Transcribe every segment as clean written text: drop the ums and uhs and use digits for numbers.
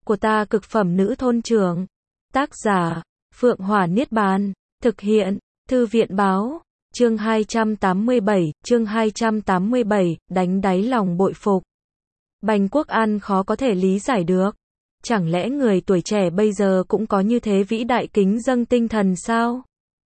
của ta cực phẩm nữ thôn trưởng. Tác giả, Phượng Hỏa Niết Bàn. Thực hiện, Thư viện Báo. Chương 287, đánh đáy lòng bội phục. Bành Quốc An khó có thể lý giải được. Chẳng lẽ người tuổi trẻ bây giờ cũng có như thế vĩ đại kính dâng tinh thần sao?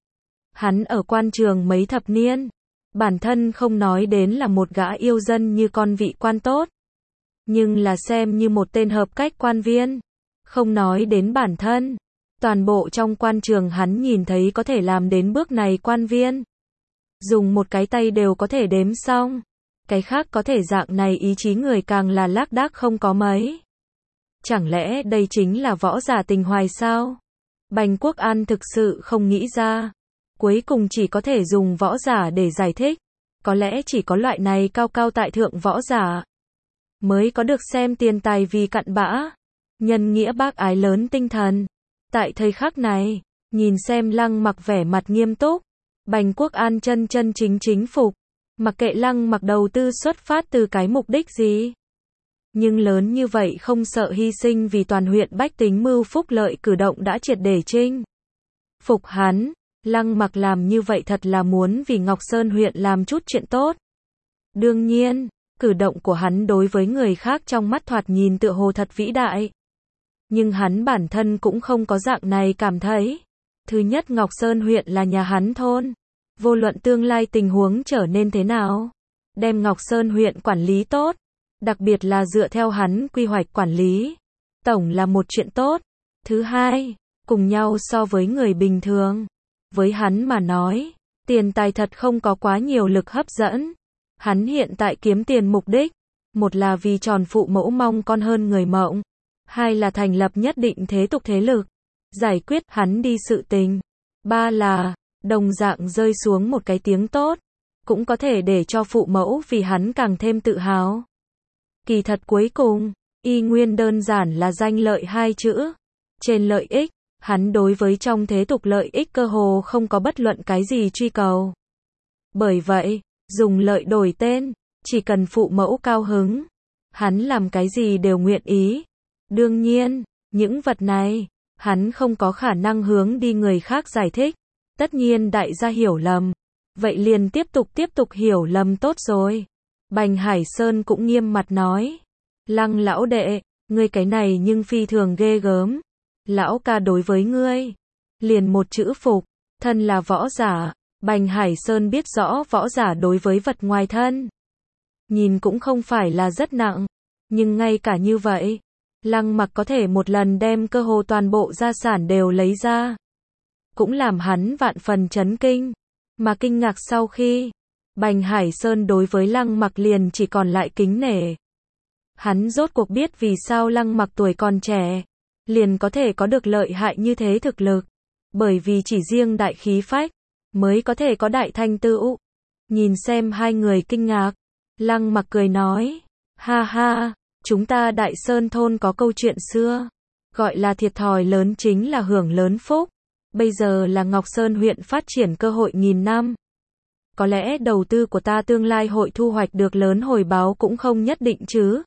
Hắn ở quan trường mấy thập niên. Bản thân không nói đến là một gã yêu dân như con vị quan tốt. Nhưng là xem như một tên hợp cách quan viên. Không nói đến bản thân. Toàn bộ trong quan trường hắn nhìn thấy có thể làm đến bước này quan viên. Dùng một cái tay đều có thể đếm xong. Cái khác có thể dạng này ý chí người càng là lác đác không có mấy. Chẳng lẽ đây chính là võ giả tình hoài sao? Bành Quốc An thực sự không nghĩ ra. Cuối cùng chỉ có thể dùng võ giả để giải thích. Có lẽ chỉ có loại này cao cao tại thượng võ giả mới có được xem tiền tài vì cặn bã, nhân nghĩa bác ái lớn tinh thần. Tại thời khắc này, nhìn xem Lăng Mặc vẻ mặt nghiêm túc, Bành Quốc An chân chính phục. Mặc kệ Lăng Mặc đầu tư xuất phát từ cái mục đích gì, nhưng lớn như vậy không sợ hy sinh vì toàn huyện bách tính mưu phúc lợi cử động đã triệt để chinh phục hắn. Lăng Mặc làm như vậy thật là muốn vì Ngọc Sơn huyện làm chút chuyện tốt. Đương nhiên, cử động của hắn đối với người khác trong mắt thoạt nhìn tựa hồ thật vĩ đại. Nhưng hắn bản thân cũng không có dạng này cảm thấy. Thứ nhất, Ngọc Sơn huyện là nhà hắn thôn. Vô luận tương lai tình huống trở nên thế nào, đem Ngọc Sơn huyện quản lý tốt, đặc biệt là dựa theo hắn quy hoạch quản lý, tổng là một chuyện tốt. Thứ hai, cùng nhau so với người bình thường, với hắn mà nói, tiền tài thật không có quá nhiều lực hấp dẫn. Hắn hiện tại kiếm tiền mục đích, một là vì tròn phụ mẫu mong con hơn người mộng, hai là thành lập nhất định thế tục thế lực, giải quyết hắn đi sự tình, ba là đồng dạng rơi xuống một cái tiếng tốt, cũng có thể để cho phụ mẫu vì hắn càng thêm tự hào. Kỳ thật cuối cùng, y nguyên đơn giản là danh lợi hai chữ. Trên lợi ích, hắn đối với trong thế tục lợi ích cơ hồ không có bất luận cái gì truy cầu. Bởi vậy, dùng lợi đổi tên, chỉ cần phụ mẫu cao hứng, hắn làm cái gì đều nguyện ý. Đương nhiên, những vật này, hắn không có khả năng hướng đi người khác giải thích. Tất nhiên đại gia hiểu lầm. Vậy liền tiếp tục hiểu lầm tốt rồi. Bành Hải Sơn cũng nghiêm mặt nói. Lăng lão đệ, ngươi cái này nhưng phi thường ghê gớm. Lão ca đối với ngươi, liền một chữ phục. Thân là võ giả, Bành Hải Sơn biết rõ võ giả đối với vật ngoài thân nhìn cũng không phải là rất nặng. Nhưng ngay cả như vậy, Lăng Mặc có thể một lần đem cơ hồ toàn bộ gia sản đều lấy ra, cũng làm hắn vạn phần chấn kinh. Mà kinh ngạc sau khi, Bành Hải Sơn đối với Lăng Mặc liền chỉ còn lại kính nể. Hắn rốt cuộc biết vì sao Lăng Mặc tuổi còn trẻ, liền có thể có được lợi hại như thế thực lực. Bởi vì chỉ riêng đại khí phách, mới có thể có đại thành tựu. Nhìn xem hai người kinh ngạc, Lăng Mặc cười nói, ha ha, chúng ta Đại Sơn thôn có câu chuyện xưa, gọi là thiệt thòi lớn chính là hưởng lớn phúc. Bây giờ là Ngọc Sơn huyện phát triển cơ hội nghìn năm. Có lẽ đầu tư của ta tương lai hội thu hoạch được lớn hồi báo cũng không nhất định chứ.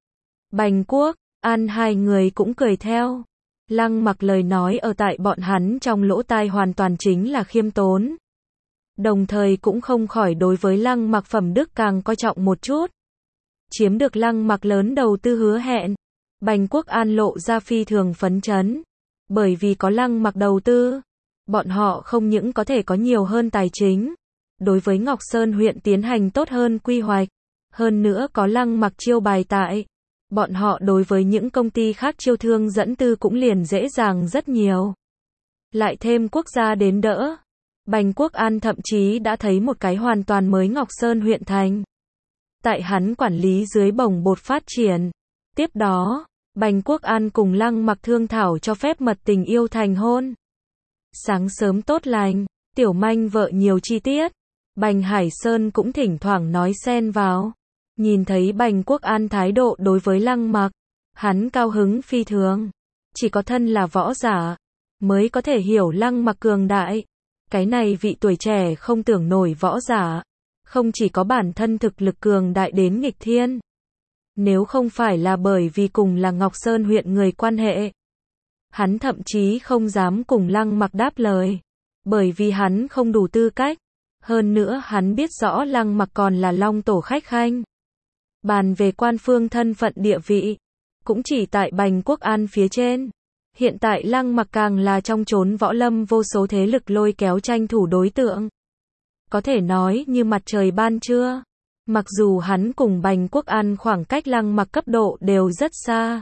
Bành Quốc An hai người cũng cười theo. Lăng Mặc lời nói ở tại bọn hắn trong lỗ tai hoàn toàn chính là khiêm tốn. Đồng thời cũng không khỏi đối với Lăng Mặc phẩm đức càng coi trọng một chút. Chiếm được Lăng Mặc lớn đầu tư hứa hẹn, Bành Quốc An lộ ra phi thường phấn chấn. Bởi vì có Lăng Mặc đầu tư, bọn họ không những có thể có nhiều hơn tài chính, đối với Ngọc Sơn huyện tiến hành tốt hơn quy hoạch, hơn nữa có Lăng Mặc chiêu bài tại, bọn họ đối với những công ty khác chiêu thương dẫn tư cũng liền dễ dàng rất nhiều. Lại thêm quốc gia đến đỡ, Bành Quốc An thậm chí đã thấy một cái hoàn toàn mới Ngọc Sơn huyện thành. Tại hắn quản lý dưới bồng bột phát triển. Tiếp đó, Bành Quốc An cùng Lăng Mặc thương thảo cho phép mật tình yêu thành hôn. Sáng sớm tốt lành, tiểu manh vợ nhiều chi tiết. Bành Hải Sơn cũng thỉnh thoảng nói xen vào. Nhìn thấy Bành Quốc An thái độ đối với Lăng Mặc, hắn cao hứng phi thường. Chỉ có thân là võ giả, mới có thể hiểu Lăng Mặc cường đại. Cái này vị tuổi trẻ không tưởng nổi võ giả, không chỉ có bản thân thực lực cường đại đến nghịch thiên, Nếu không phải là bởi vì cùng là Ngọc Sơn huyện người quan hệ, hắn thậm chí không dám cùng Lăng Mặc đáp lời, bởi vì hắn không đủ tư cách. Hơn nữa hắn biết rõ Lăng Mặc còn là Long tổ khách khanh. Bàn về quan phương thân phận địa vị, cũng chỉ tại Bành Quốc An phía trên. Hiện tại Lăng Mặc càng là trong chốn võ lâm vô số thế lực lôi kéo tranh thủ đối tượng. Có thể nói như mặt trời ban trưa. Mặc dù hắn cùng Bành Quốc An khoảng cách Lăng Mặc cấp độ đều rất xa.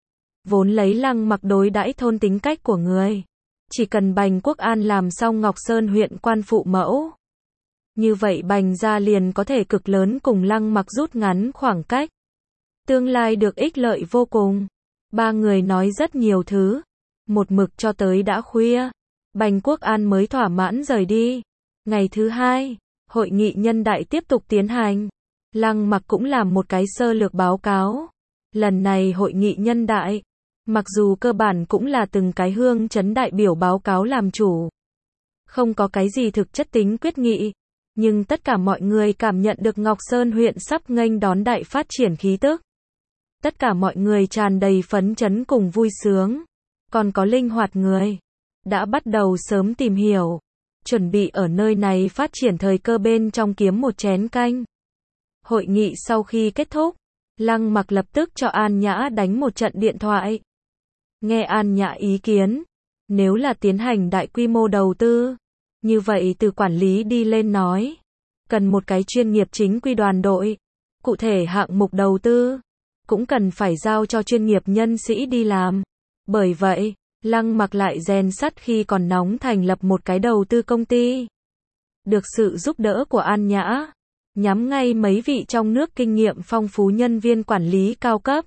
Vốn lấy Lăng Mặc đối đãi thôn tính cách của người. Chỉ cần Bành Quốc An làm xong Ngọc Sơn huyện quan phụ mẫu. Như vậy Bành gia liền có thể cực lớn cùng Lăng Mặc rút ngắn khoảng cách. Tương lai được ích lợi vô cùng. Ba người nói rất nhiều thứ. Một mực cho tới đã khuya. Bành Quốc An mới thỏa mãn rời đi. Ngày thứ hai, hội nghị nhân đại tiếp tục tiến hành. Lăng Mặc cũng làm một cái sơ lược báo cáo. Lần này hội nghị nhân đại, mặc dù cơ bản cũng là từng cái hương chấn đại biểu báo cáo làm chủ. Không có cái gì thực chất tính quyết nghị. Nhưng tất cả mọi người cảm nhận được Ngọc Sơn huyện sắp nghênh đón đại phát triển khí tức. Tất cả mọi người tràn đầy phấn chấn cùng vui sướng. Còn có linh hoạt người, đã bắt đầu sớm tìm hiểu, chuẩn bị ở nơi này phát triển thời cơ bên trong kiếm một chén canh. Hội nghị sau khi kết thúc, Lăng Mặc lập tức cho An Nhã đánh một trận điện thoại. Nghe An Nhã ý kiến, nếu là tiến hành đại quy mô đầu tư, như vậy từ quản lý đi lên nói, cần một cái chuyên nghiệp chính quy đoàn đội, cụ thể hạng mục đầu tư, cũng cần phải giao cho chuyên nghiệp nhân sĩ đi làm. Bởi vậy, Lăng Mặc lại rèn sắt khi còn nóng thành lập một cái đầu tư công ty. Được sự giúp đỡ của An Nhã, nhắm ngay mấy vị trong nước kinh nghiệm phong phú nhân viên quản lý cao cấp.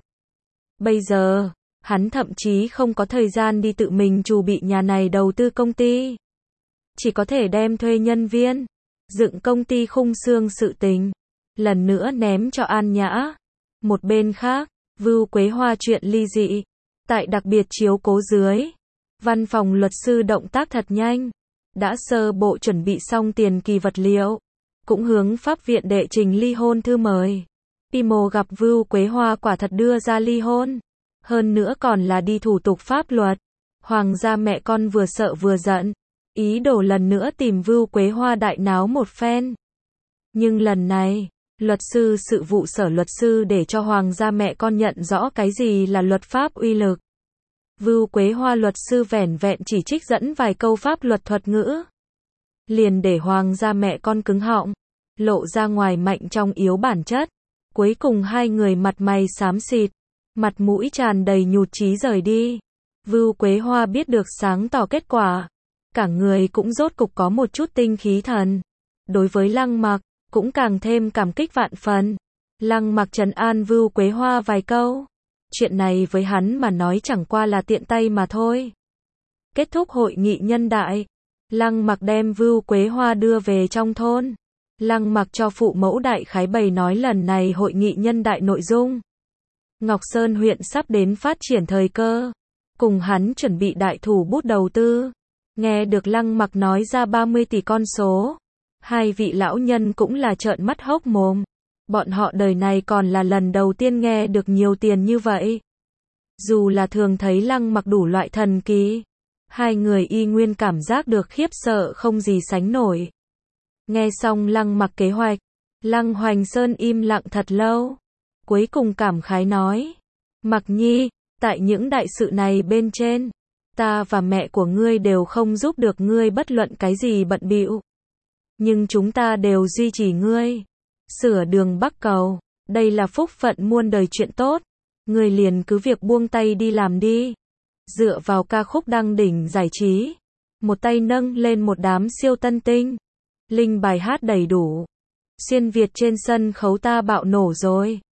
Bây giờ, hắn thậm chí không có thời gian đi tự mình chuẩn bị nhà này đầu tư công ty. Chỉ có thể đem thuê nhân viên, dựng công ty khung xương sự tình, lần nữa ném cho An Nhã. Một bên khác, Vưu Quế Hoa chuyện ly dị. Tại đặc biệt chiếu cố dưới, văn phòng luật sư động tác thật nhanh, đã sơ bộ chuẩn bị xong tiền kỳ vật liệu, cũng hướng pháp viện đệ trình ly hôn thư mời. Pimo gặp Vưu Quế Hoa quả thật đưa ra ly hôn, hơn nữa còn là đi thủ tục pháp luật. Hoàng gia mẹ con vừa sợ vừa giận, ý đồ lần nữa tìm Vưu Quế Hoa đại náo một phen. Nhưng lần này, luật sư sự vụ sở luật sư để cho Hoàng gia mẹ con nhận rõ cái gì là luật pháp uy lực. Vưu Quế Hoa luật sư vẻn vẹn chỉ trích dẫn vài câu pháp luật thuật ngữ, liền để Hoàng gia mẹ con cứng họng, lộ ra ngoài mạnh trong yếu bản chất. Cuối cùng hai người mặt mày xám xịt, mặt mũi tràn đầy nhụt chí rời đi. Vưu Quế Hoa biết được sáng tỏ kết quả, cả người cũng rốt cục có một chút tinh khí thần. Đối với Lăng Mặc, cũng càng thêm cảm kích vạn phần. Lăng Mặc trấn an Vưu Quế Hoa vài câu. Chuyện này với hắn mà nói chẳng qua là tiện tay mà thôi. Kết thúc hội nghị nhân đại, Lăng Mặc đem Vưu Quế Hoa đưa về trong thôn. Lăng Mặc cho phụ mẫu đại khái bày nói lần này hội nghị nhân đại nội dung. Ngọc Sơn huyện sắp đến phát triển thời cơ, cùng hắn chuẩn bị đại thủ bút đầu tư. Nghe được Lăng Mặc nói ra 30 tỷ con số, hai vị lão nhân cũng là trợn mắt hốc mồm. Bọn họ đời này còn là lần đầu tiên nghe được nhiều tiền như vậy. Dù là thường thấy Lăng Mặc đủ loại thần kỳ, hai người y nguyên cảm giác được khiếp sợ không gì sánh nổi. Nghe xong Lăng Mặc kế hoạch, Lăng Hoành Sơn im lặng thật lâu. Cuối cùng cảm khái nói, Mặc Nhi, tại những đại sự này bên trên, ta và mẹ của ngươi đều không giúp được ngươi bất luận cái gì bận bịu. Nhưng chúng ta đều duy trì ngươi. Sửa đường Bắc Cầu, đây là phúc phận muôn đời chuyện tốt. Ngươi liền cứ việc buông tay đi làm đi. Dựa vào ca khúc đăng đỉnh giải trí, một tay nâng lên một đám siêu tân tinh. Linh bài hát đầy đủ. Xuyên Việt trên sân khấu ta bạo nổ rồi.